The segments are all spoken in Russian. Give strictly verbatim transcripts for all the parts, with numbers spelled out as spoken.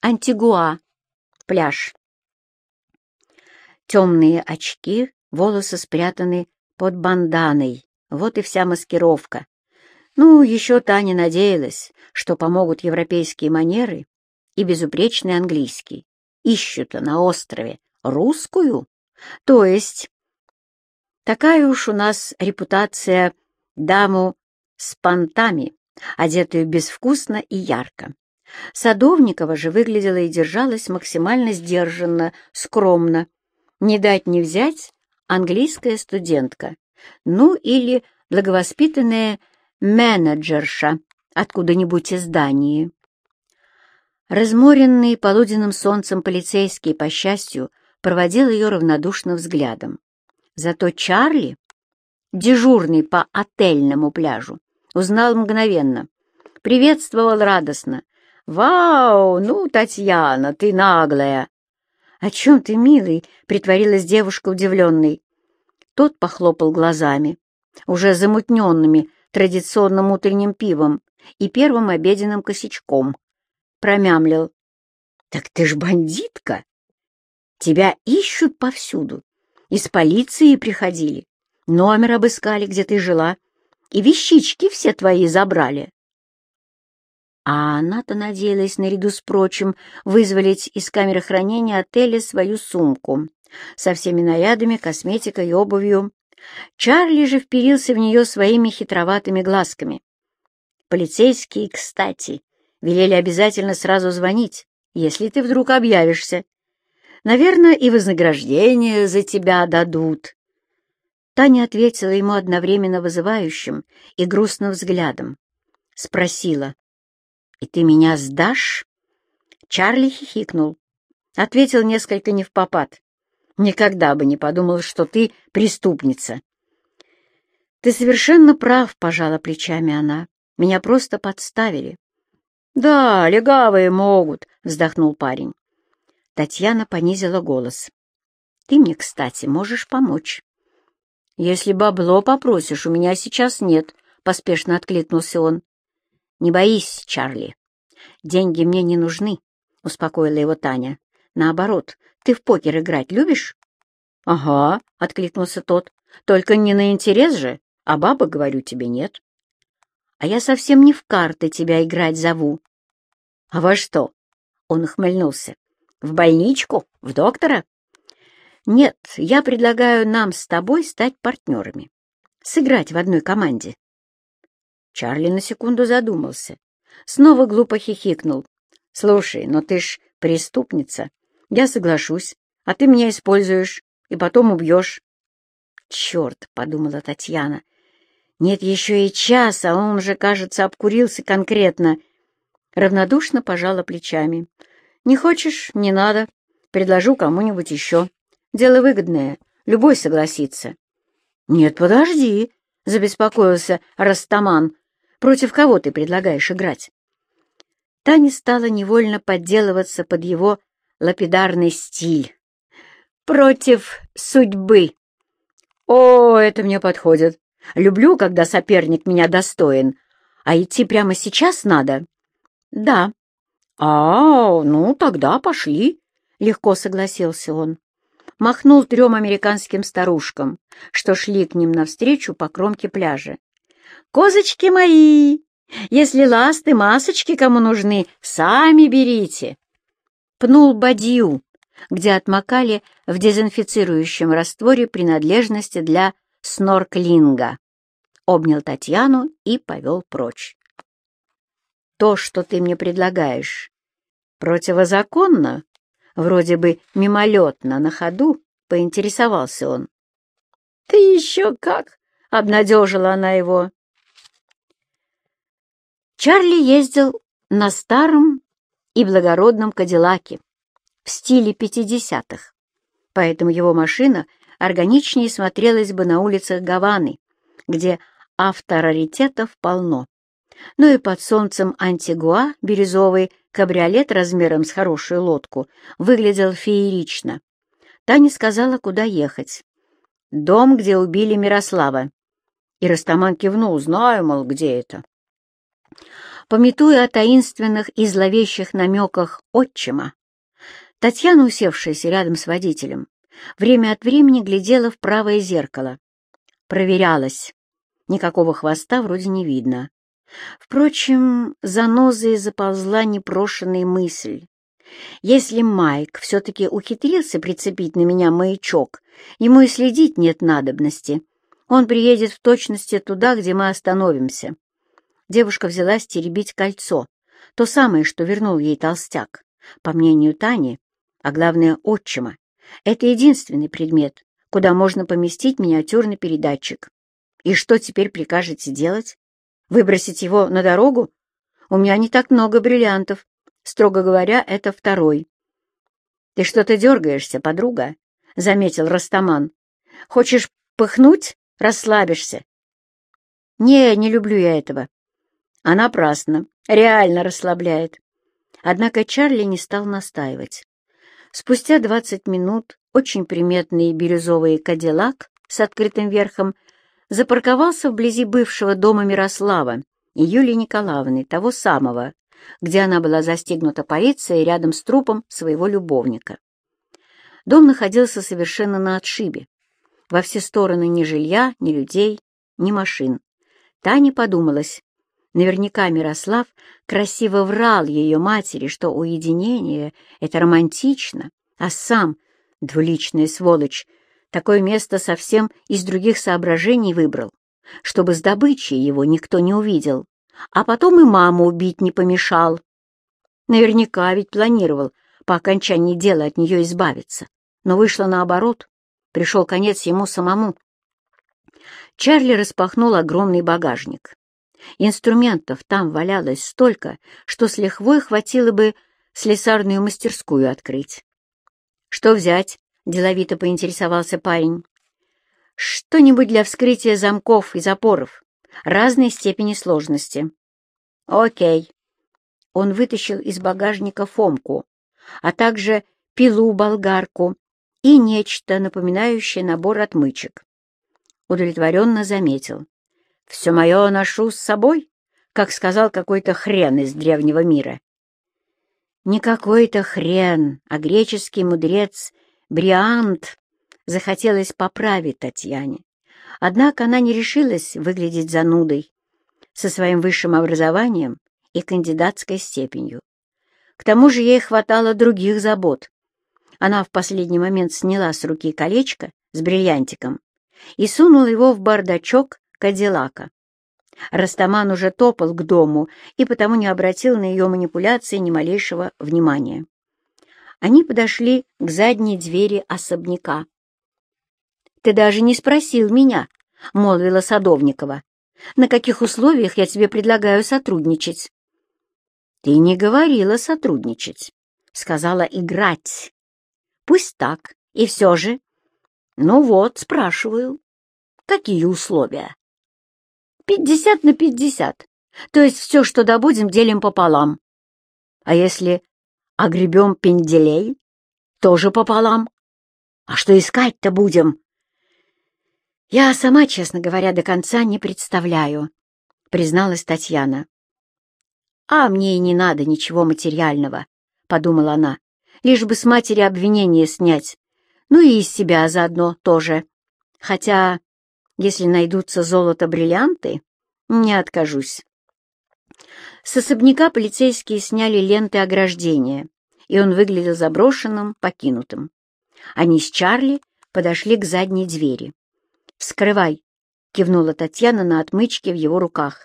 Антигуа, пляж. Темные очки, волосы спрятаны под банданой. Вот и вся маскировка. Ну, еще Таня надеялась, что помогут европейские манеры и безупречный английский. Ищут-то на острове русскую, то есть такая уж у нас репутация даму с понтами, одетую безвкусно и ярко. Садовникова же выглядела и держалась максимально сдержанно, скромно. Не дать не взять английская студентка, ну или благовоспитанная менеджерша откуда-нибудь из Дании. Разморенный полуденным солнцем полицейский, по счастью, проводил ее равнодушным взглядом. Зато Чарли, дежурный по отельному пляжу, узнал мгновенно, приветствовал радостно. «Вау, ну, Татьяна, ты наглая!» «О чем ты, милый?» — притворилась девушка удивленной. Тот похлопал глазами, уже замутненными традиционным утренним пивом и первым обеденным косячком. Промямлил. «Так ты ж бандитка! Тебя ищут повсюду. Из полиции приходили, номер обыскали, где ты жила, и вещички все твои забрали». А она-то надеялась наряду с прочим вызволить из камеры хранения отеля свою сумку со всеми нарядами, косметикой и обувью. Чарли же вперился в нее своими хитроватыми глазками. Полицейские, кстати, велели обязательно сразу звонить, если ты вдруг объявишься. Наверное, и вознаграждение за тебя дадут. Таня ответила ему одновременно вызывающим и грустным взглядом. Спросила: «И ты меня сдашь?» Чарли хихикнул. Ответил несколько невпопад. «Никогда бы не подумал, что ты преступница». «Ты совершенно прав», — пожала плечами она. «Меня просто подставили». «Да, легавые могут», — вздохнул парень. Татьяна понизила голос. «Ты мне, кстати, можешь помочь». «Если бабло попросишь, у меня сейчас нет», — поспешно откликнулся он. «Не боись, Чарли. Деньги мне не нужны», — успокоила его Таня. «Наоборот, ты в покер играть любишь?» «Ага», — откликнулся тот. «Только не на интерес же, а баба, говорю, тебе нет». «А я совсем не в карты тебя играть зову». «А во что?» — он ухмыльнулся. «В больничку? В доктора?» «Нет, я предлагаю нам с тобой стать партнерами, сыграть в одной команде». Чарли на секунду задумался. Снова глупо хихикнул. «Слушай, но ты ж преступница. Я соглашусь, а ты меня используешь и потом убьешь». «Черт!» — подумала Татьяна. «Нет еще и часа, а он уже, кажется, обкурился конкретно». Равнодушно пожала плечами. «Не хочешь — не надо. Предложу кому-нибудь еще. Дело выгодное, любой согласится». «Нет, подожди», — забеспокоился Растаман. «Против кого ты предлагаешь играть?» Таня стала невольно подделываться под его лапидарный стиль. «Против судьбы». «О, это мне подходит. Люблю, когда соперник меня достоин. А идти прямо сейчас надо?» «Да». «А, ну, тогда пошли», — легко согласился он. Махнул трем американским старушкам, что шли к ним навстречу по кромке пляжа. «Козочки мои! Если ласты, масочки кому нужны, сами берите!» Пнул бадью, где отмокали в дезинфицирующем растворе принадлежности для снорклинга. Обнял Татьяну и повел прочь. «То, что ты мне предлагаешь, противозаконно?» Вроде бы мимолетно, на ходу, поинтересовался он. «Ты еще как!» — обнадежила она его. Чарли ездил на старом и благородном Кадиллаке в стиле пятидесятых, поэтому его машина органичнее смотрелась бы на улицах Гаваны, где автораритетов полно. Но и под солнцем Антигуа бирюзовый кабриолет размером с хорошую лодку выглядел феерично. Таня сказала, куда ехать. «Дом, где убили Мирослава». И Растаман кивнул: «Знаю, мол, где это». Памятуя о таинственных и зловещих намеках отчима, Татьяна, усевшаяся рядом с водителем, время от времени глядела в правое зеркало. Проверялась. Никакого хвоста вроде не видно. Впрочем, занозой заползла непрошенная мысль. Если Майк все-таки ухитрился прицепить на меня маячок, ему и следить нет надобности. Он приедет в точности туда, где мы остановимся. Девушка взялась теребить кольцо, то самое, что вернул ей толстяк. По мнению Тани, а главное отчима, это единственный предмет, куда можно поместить миниатюрный передатчик. И что теперь прикажете делать? Выбросить его на дорогу? У меня не так много бриллиантов. Строго говоря, это второй. — Ты что-то дергаешься, подруга? — заметил Растаман. — Хочешь пыхнуть? Расслабишься. — Не, не люблю я этого. А напрасно. Реально расслабляет. Однако Чарли не стал настаивать. Спустя двадцать минут очень приметный бирюзовый кадиллак с открытым верхом запарковался вблизи бывшего дома Мирослава и Юлии Николаевны, того самого, где она была застигнута полицией рядом с трупом своего любовника. Дом находился совершенно на отшибе. Во все стороны ни жилья, ни людей, ни машин. Тане подумалось, наверняка Мирослав красиво врал ее матери, что уединение — это романтично, а сам, двуличная сволочь, такое место совсем из других соображений выбрал, чтобы с добычей его никто не увидел, а потом и маму убить не помешал. Наверняка ведь планировал по окончании дела от нее избавиться, но вышло наоборот, пришел конец ему самому. Чарли распахнул огромный багажник. Инструментов там валялось столько, что с лихвой хватило бы слесарную мастерскую открыть. «Что взять?» — деловито поинтересовался парень. «Что-нибудь для вскрытия замков и запоров, разной степени сложности». «Окей». Он вытащил из багажника фомку, а также пилу-болгарку и нечто, напоминающее набор отмычек. Удовлетворенно заметил. «Все мое ношу с собой, как сказал какой-то хрен из древнего мира». Не какой-то хрен, а греческий мудрец Бриант, захотелось поправить Татьяне. Однако она не решилась выглядеть занудой со своим высшим образованием и кандидатской степенью. К тому же ей хватало других забот. Она в последний момент сняла с руки колечко с бриллиантиком и сунула его в бардачок Кадиллака. Растаман уже топал к дому и потому не обратил на ее манипуляции ни малейшего внимания. Они подошли к задней двери особняка. «Ты даже не спросил меня», — молвила Садовникова, «на каких условиях я тебе предлагаю сотрудничать». «Ты не говорила сотрудничать, сказала играть». «Пусть так, и все же». «Ну вот, спрашиваю, какие условия?» «Пятьдесят на пятьдесят, то есть все, что добудем, делим пополам. А если огребем пенделей, тоже пополам. А что искать-то будем?» «Я сама, честно говоря, до конца не представляю», — призналась Татьяна. «А мне и не надо ничего материального», — подумала она, «лишь бы с матери обвинение снять, ну и из себя заодно тоже. Хотя, если найдутся золото-бриллианты, не откажусь». С особняка полицейские сняли ленты ограждения, и он выглядел заброшенным, покинутым. Они с Чарли подошли к задней двери. «Вскрывай», — кивнула Татьяна на отмычке в его руках.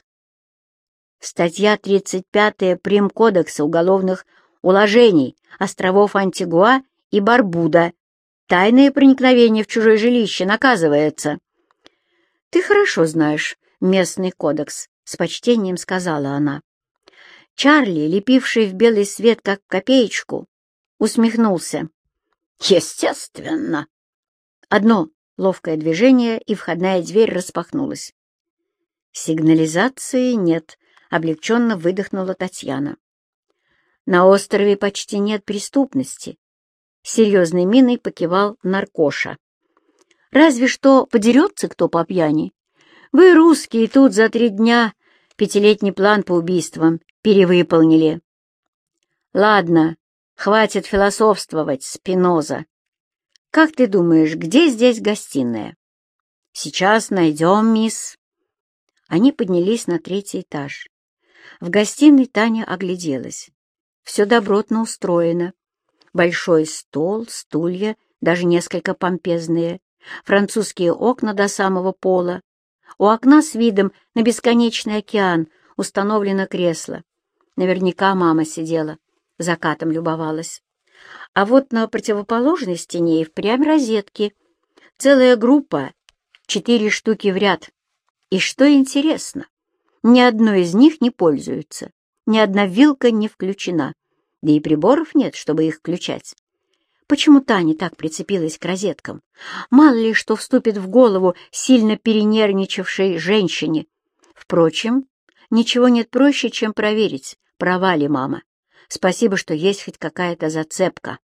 Статья тридцать пятая Прим-кодекса уголовных уложений островов Антигуа и Барбуда. Тайное проникновение в чужое жилище наказывается. «Ты хорошо знаешь местный кодекс», — с почтением сказала она. Чарли, лепивший в белый свет как копеечку, усмехнулся. «Естественно!» Одно ловкое движение, и входная дверь распахнулась. «Сигнализации нет», — облегченно выдохнула Татьяна. «На острове почти нет преступности», — серьезной миной покивал наркоша. «Разве что подерется кто по пьяни. Вы, русские, тут за три дня пятилетний план по убийствам перевыполнили. Ладно, хватит философствовать, Спиноза. Как ты думаешь, где здесь гостиная? Сейчас найдем, мисс. Они поднялись на третий этаж. В гостиной Таня огляделась. Все добротно устроено. Большой стол, стулья, даже несколько помпезные, французские окна до самого пола. У окна с видом на бесконечный океан установлено кресло. Наверняка мама сидела, закатом любовалась. А вот на противоположной стене и впрямь розетки. Целая группа, четыре штуки в ряд. И что интересно, ни одной из них не пользуются, ни одна вилка не включена, да и приборов нет, чтобы их включать. Почему Таня так прицепилась к розеткам? Мало ли что вступит в голову сильно перенервничавшей женщине. Впрочем, ничего нет проще, чем проверить, права ли мама. Спасибо, что есть хоть какая-то зацепка.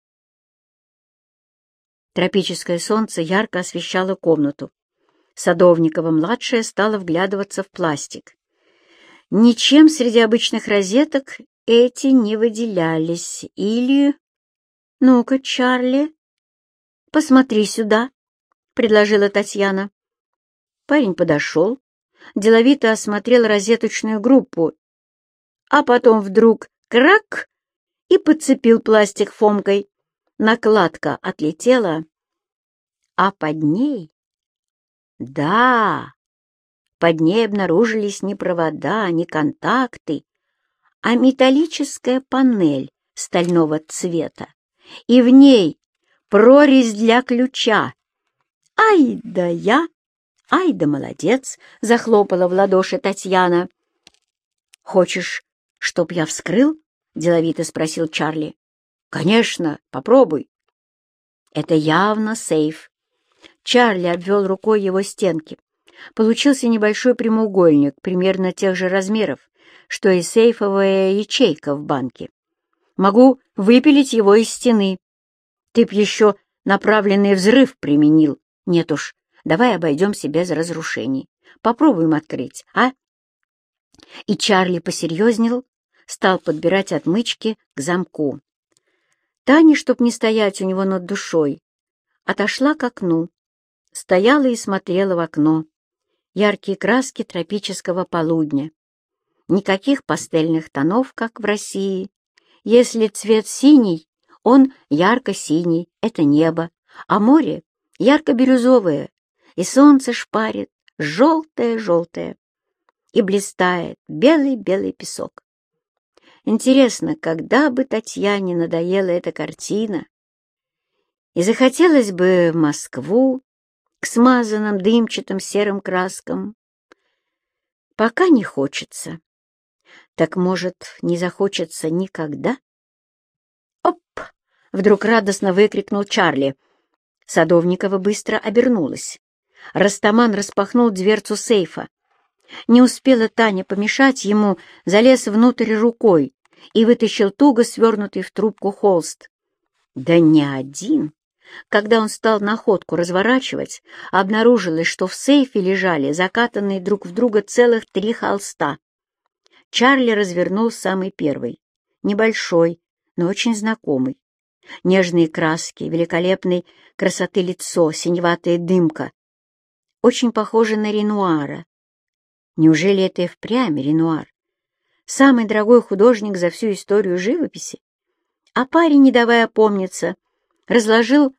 Тропическое солнце ярко освещало комнату. Садовникова-младшая стала вглядываться в пластик. Ничем среди обычных розеток эти не выделялись. Или... «Ну-ка, Чарли, посмотри сюда», — предложила Татьяна. Парень подошел, деловито осмотрел розеточную группу, а потом вдруг крак и подцепил пластик фомкой. Накладка отлетела, а под ней... Да, под ней обнаружились не провода, не контакты, а металлическая панель стального цвета. И в ней прорезь для ключа. «Ай да я! Ай да молодец!» — захлопала в ладоши Татьяна. «Хочешь, чтоб я вскрыл?» — деловито спросил Чарли. «Конечно, попробуй». Это явно сейф. Чарли обвел рукой его стенки. Получился небольшой прямоугольник, примерно тех же размеров, что и сейфовая ячейка в банке. Могу выпилить его из стены. Ты б еще направленный взрыв применил. Нет уж, давай обойдемся без разрушений. Попробуем открыть, а? И Чарли посерьезнел, стал подбирать отмычки к замку. Таня, чтоб не стоять у него над душой, отошла к окну, стояла и смотрела в окно. Яркие краски тропического полудня. Никаких пастельных тонов, как в России. Если цвет синий, он ярко-синий, это небо, а море ярко-бирюзовое, и солнце шпарит желтое-желтое, и блистает белый-белый песок. Интересно, когда бы Татьяне надоела эта картина, и захотелось бы в Москву к смазанным дымчатым серым краскам. Пока не хочется. Так, может, не захочется никогда? «Оп!» — вдруг радостно выкрикнул Чарли. Садовникова быстро обернулась. Растаман распахнул дверцу сейфа. Не успела Таня помешать ему, залез внутрь рукой и вытащил туго свернутый в трубку холст. Да не один. Когда он стал находку разворачивать, обнаружилось, что в сейфе лежали закатанные друг в друга целых три холста. Чарли развернул самый первый, небольшой, но очень знакомый. Нежные краски, великолепной красоты лицо, синеватая дымка. Очень похоже на Ренуара. Неужели это и впрямь Ренуар? Самый дорогой художник за всю историю живописи? А парень, не давая опомниться, разложил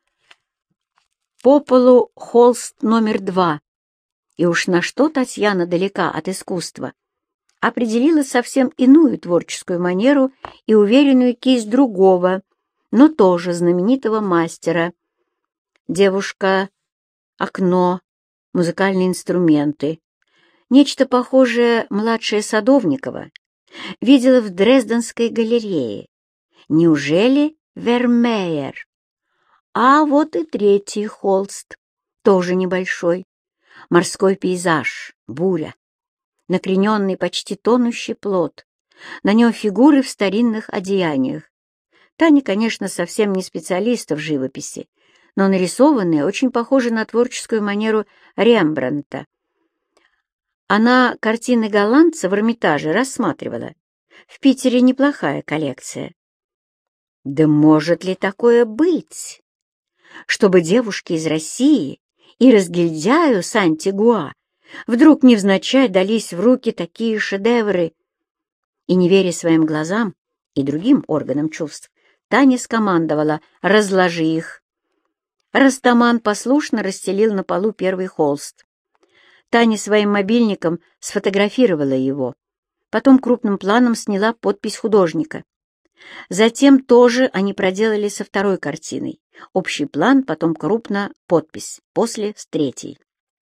по полу холст номер два. И уж на что Татьяна далека от искусства. Определила совсем иную творческую манеру и уверенную кисть другого, но тоже знаменитого мастера. Девушка, окно, музыкальные инструменты. Нечто похожее младшая Садовникова видела в Дрезденской галерее. Неужели Вермеер? А вот и третий холст, тоже небольшой. Морской пейзаж, буря. Накрененный, почти тонущий плот. На нем фигуры в старинных одеяниях. Таня, конечно, совсем не специалист в живописи, но нарисованные очень похожи на творческую манеру Рембрандта. Она картины голландца в Эрмитаже рассматривала. В Питере неплохая коллекция. Да может ли такое быть, чтобы девушки из России и разгильдяю с Антигуа вдруг невзначай дались в руки такие шедевры? И, не веря своим глазам и другим органам чувств, Таня скомандовала: «Разложи их». Растаман послушно расстелил на полу первый холст. Таня своим мобильником сфотографировала его, потом крупным планом сняла подпись художника. Затем тоже они проделали со второй картиной. Общий план, потом крупно подпись, после с третьей.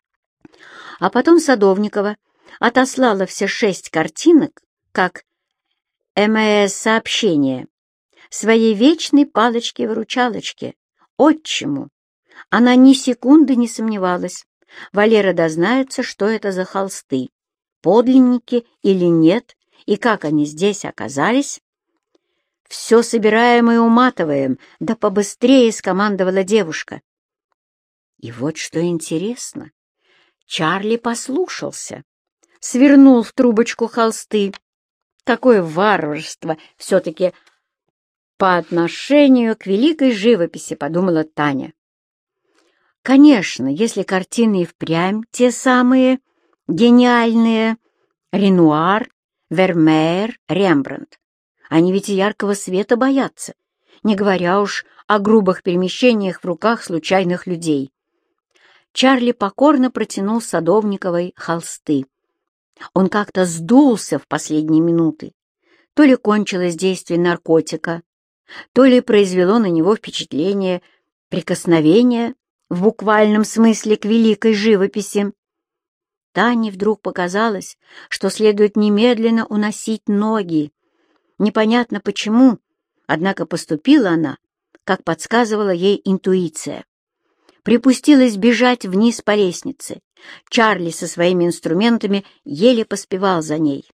А потом Садовникова отослала все шесть картинок как эм э эс-сообщение своей вечной палочке-выручалочке, отчиму. Она ни секунды не сомневалась. Валера дознается, что это за холсты, подлинники или нет, и как они здесь оказались. «Все собираем и уматываем, да побыстрее!» — скомандовала девушка. И вот что интересно, Чарли послушался, свернул в трубочку холсты. Какое варварство все-таки по отношению к великой живописи, подумала Таня. Конечно, если картины и впрямь те самые гениальные Ренуар, Вермеер, Рембрандт, они ведь и яркого света боятся, не говоря уж о грубых перемещениях в руках случайных людей. Чарли покорно протянул Садовниковой холсты. Он как-то сдулся в последние минуты. То ли кончилось действие наркотика, то ли произвело на него впечатление прикосновения в буквальном смысле к великой живописи. Тане вдруг показалось, что следует немедленно уносить ноги. Непонятно почему, однако поступила она, как подсказывала ей интуиция. Припустилась бежать вниз по лестнице. Чарли со своими инструментами еле поспевал за ней.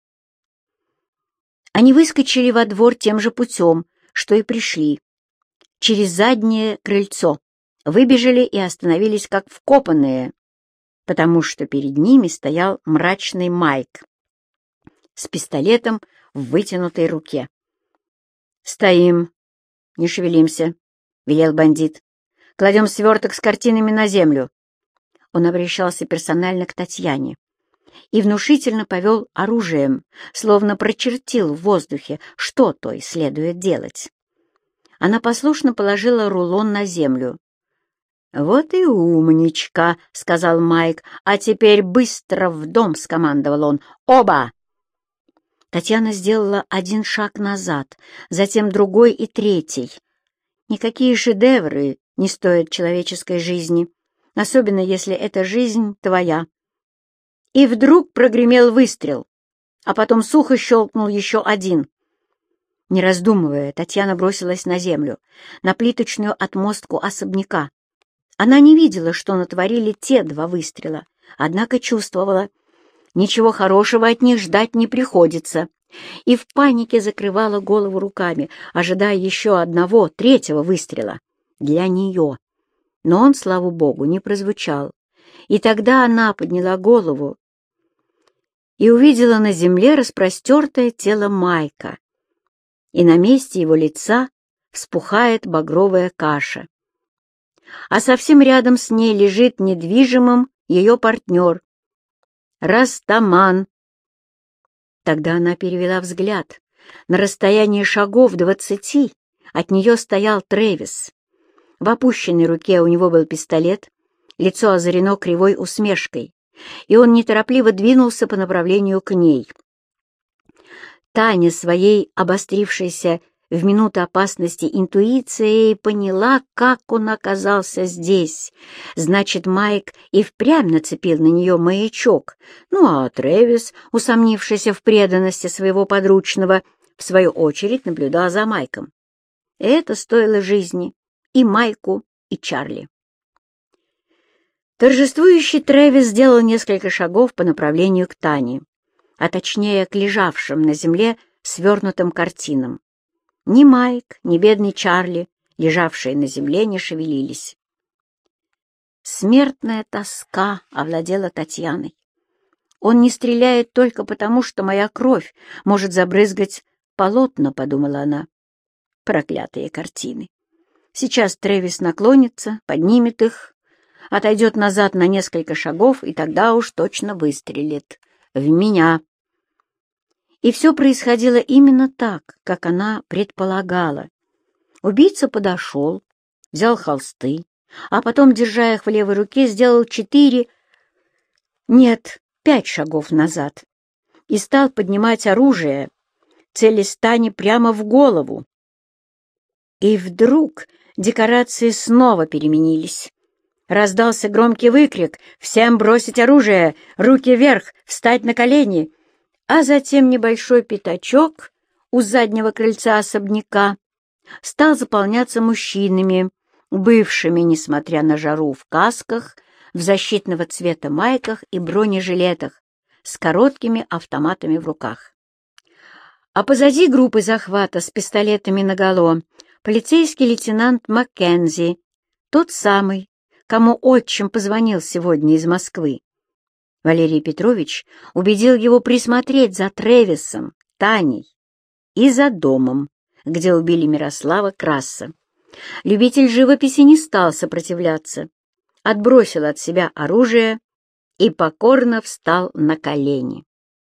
Они выскочили во двор тем же путем, что и пришли. Через заднее крыльцо выбежали и остановились как вкопанные, потому что перед ними стоял мрачный Майк с пистолетом в вытянутой руке. «Стоим, не шевелимся», — велел бандит. «Кладем сверток с картинами на землю». Он обращался персонально к Татьяне и внушительно повел оружием, словно прочертил в воздухе, что той следует делать. Она послушно положила рулон на землю. «Вот и умничка», — сказал Майк. «А теперь быстро в дом», — скомандовал он. «Оба!» Татьяна сделала один шаг назад, затем другой и третий. Никакие шедевры не стоят человеческой жизни, особенно если эта жизнь твоя. И вдруг прогремел выстрел, а потом сухо щелкнул еще один. Не раздумывая, Татьяна бросилась на землю, на плиточную отмостку особняка. Она не видела, что натворили те два выстрела, однако чувствовала, ничего хорошего от них ждать не приходится, и в панике закрывала голову руками, ожидая еще одного, третьего выстрела для нее. Но он, слава богу, не прозвучал, и тогда она подняла голову и увидела на земле распростертое тело Майка, и на месте его лица вспухает багровая каша. А совсем рядом с ней лежит недвижимым ее партнер — Растаман. Тогда она перевела взгляд. На расстоянии шагов двадцати от нее стоял Трэвис. В опущенной руке у него был пистолет, лицо озарено кривой усмешкой, и он неторопливо двинулся по направлению к ней. Таня своей обострившейся в минуту опасности интуицией поняла, как он оказался здесь. Значит, Майк и впрямь нацепил на нее маячок, ну а Трэвис, усомнившийся в преданности своего подручного, в свою очередь наблюдал за Майком. Это стоило жизни и Майку, и Чарли. Торжествующий Трэвис сделал несколько шагов по направлению к Тане, а точнее к лежавшим на земле свернутым картинам. Ни Майк, ни бедный Чарли, лежавшие на земле, не шевелились. Смертная тоска овладела Татьяной. Он не стреляет только потому, что моя кровь может забрызгать полотна», — подумала она. Проклятые картины. Сейчас Трэвис наклонится, поднимет их, отойдет назад на несколько шагов, и тогда уж точно выстрелит. В меня. И все происходило именно так, как она предполагала. Убийца подошел, взял холсты, а потом, держа их в левой руке, сделал четыре, нет, пять шагов назад и стал поднимать оружие, целясь Тане прямо в голову. И вдруг декорации снова переменились. Раздался громкий выкрик: «Всем бросить оружие! Руки вверх! Встать на колени!» А затем небольшой пятачок у заднего крыльца особняка стал заполняться мужчинами, бывшими, несмотря на жару, в касках, в защитного цвета майках и бронежилетах, с короткими автоматами в руках. А позади группы захвата с пистолетами наголо полицейский лейтенант Маккензи, тот самый, кому отчим позвонил сегодня из Москвы. Валерий Петрович убедил его присмотреть за Трэвисом, Таней и за домом, где убили Мирослава Краса. Любитель живописи не стал сопротивляться, отбросил от себя оружие и покорно встал на колени.